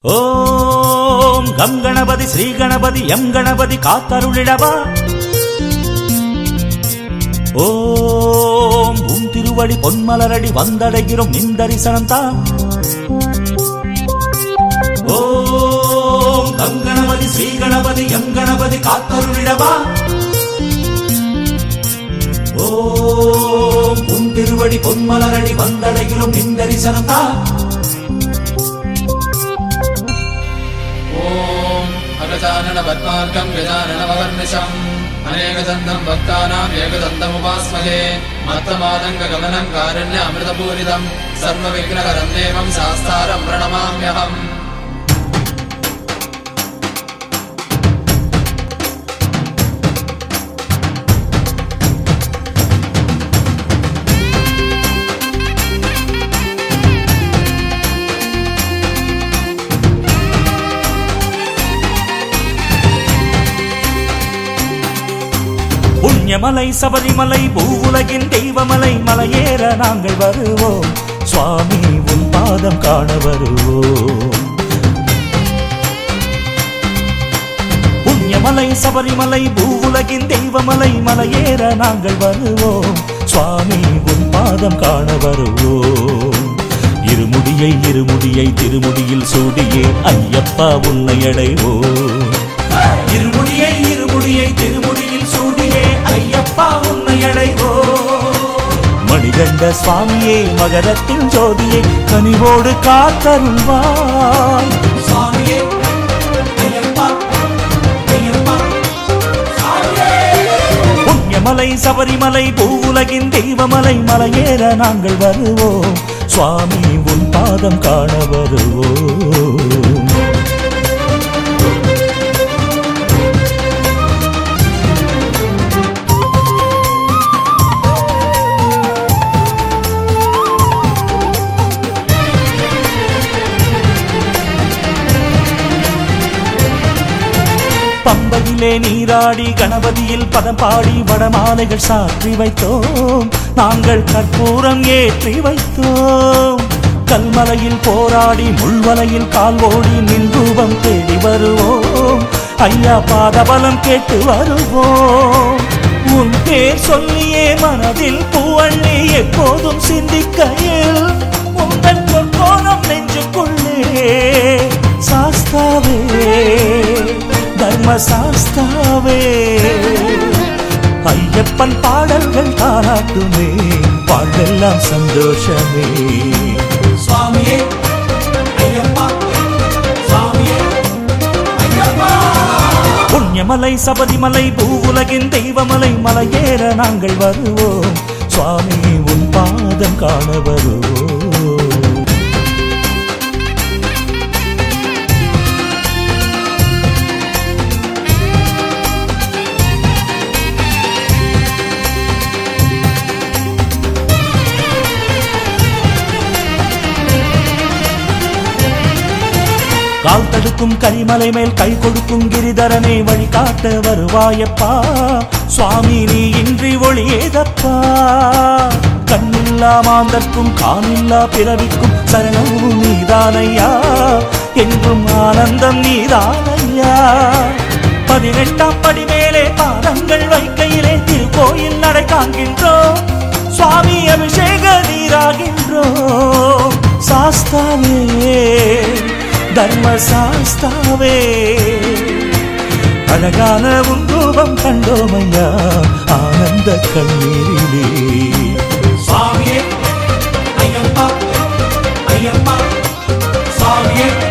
ஓம் கம் கணபதி ஸ்ரீ கணபதி எம் கணபதி காத்தருளிடவா. ஓம் உன் திருவடி பொன்மலரடி வந்தடைகிறோம் நின் தரிசனம் தான். ஓம் கம் கணபதி ஸ்ரீ கணபதி எம் கணபதி காத்தருளிடவா. ஓம் உன் திருவடி பொன்மலரடி வந்தடைகிறோம் நின் தரிசனம் தான். ஓம் அகஜானன பத்மார்க்கம் கஜானன மகர்நிஷம் அநேகதந்தம் பக்தானாம் ஏகதந்தம் உபாஸ்மகே மத்தமாதங்க கமனம் காரண்ய அமிர்தபூரிதம் சர்வ விக்னகரம் தேவம் சாஸ்தாரம் பிரணமாம்யஹம். புண்ணியமலை சபரிமலை பூவுலகின் தெய்வமலை மலையேற நாங்கள் வருவோம் சுவாமி உன் பாதம் காண வருவோம். புண்ணியமலை சபரிமலை பூவுலகின் தெய்வமலை மலையேற நாங்கள் வருவோம் சுவாமி உன் பாதம் காண வருவோம். இருமுடியை இருமுடியை திருமுடியில் சூடியே ஐயப்பா உன்னை அடைவோம். இருமுடியை இருமுடியை திருமுடியில் சூடியே ஐயப்பா உன்னை அடைவோம். மணிகண்ட சுவாமியே மகரத்தின் ஜோதியை கனிவோடு காத்தருள்வாய். சுவாமியே ஐயப்பா ஐயப்பா சுவாமியே. புண்ணியமலை சபரிமலை பூவுலகின் தெய்வமலை மலையேற நாங்கள் வருவோம் சுவாமி உன் பாதம் காண வருவோம். பம்பையிலே நீராடி கணபதியில் பதம் பாடி வடமாலைகள் சாற்றி வைத்தோம் நாங்கள் கற்பூரம் ஏற்றி வைத்தோம். கல்மலையில் போராடி முள்வலையில் கால் ஓடி நின் ரூபம் தேடி வருவோம் ஐயா பாதபலம் கேட்டு வருவோம். உன் பேர் சொல்லியே மனதில் பூவள்ளி எப்போதும் சிந்திக்கையில் உங்கள் பொற்கோணம் நெஞ்சுக்குள்ளே சாஸ்தாவே தர்ம சாஸ்தாவே. ஐயப்பன் பாடல்கள் தாராட்டுமே பாடெல்லாம் சந்தோஷமே. சுவாமியே ஐயப்பா சுவாமியே ஐயப்பா. புண்ணியமலை சபரிமலை பூவுலகின் தெய்வமலை மலையேற நாங்கள் வருவோம் சுவாமி உன் பாதம் காண வருவோம். கால் தடுக்கும் கரிமலை மேல் கை கொடுக்கும் கிரிதரனே வழிகாட்ட வருவாயப்பா சுவாமி நீ இன்றி ஒளியேதப்பா. கண்ணில்லா மாந்தர்க்கும் காணில்லா பிறவிக்கும் சரணமும் நீதானையா என்றும் ஆனந்தம் நீதானையா. 18ஆம் படி மேலே பாதங்கள் வைக்கையிலே திருக்கோயில் நடை காண்கின்றோம் சுவாமி அபிஷேக நீராகின்றோம். சாஸ்தாவே தர்ம சாஸ்தாவே அழகான உன் ரூபம் கண்டோமையா ஆனந்த கண்ணீரிலே. சுவாமியே ஐயப்பா ஐயப்பா சுவாமியே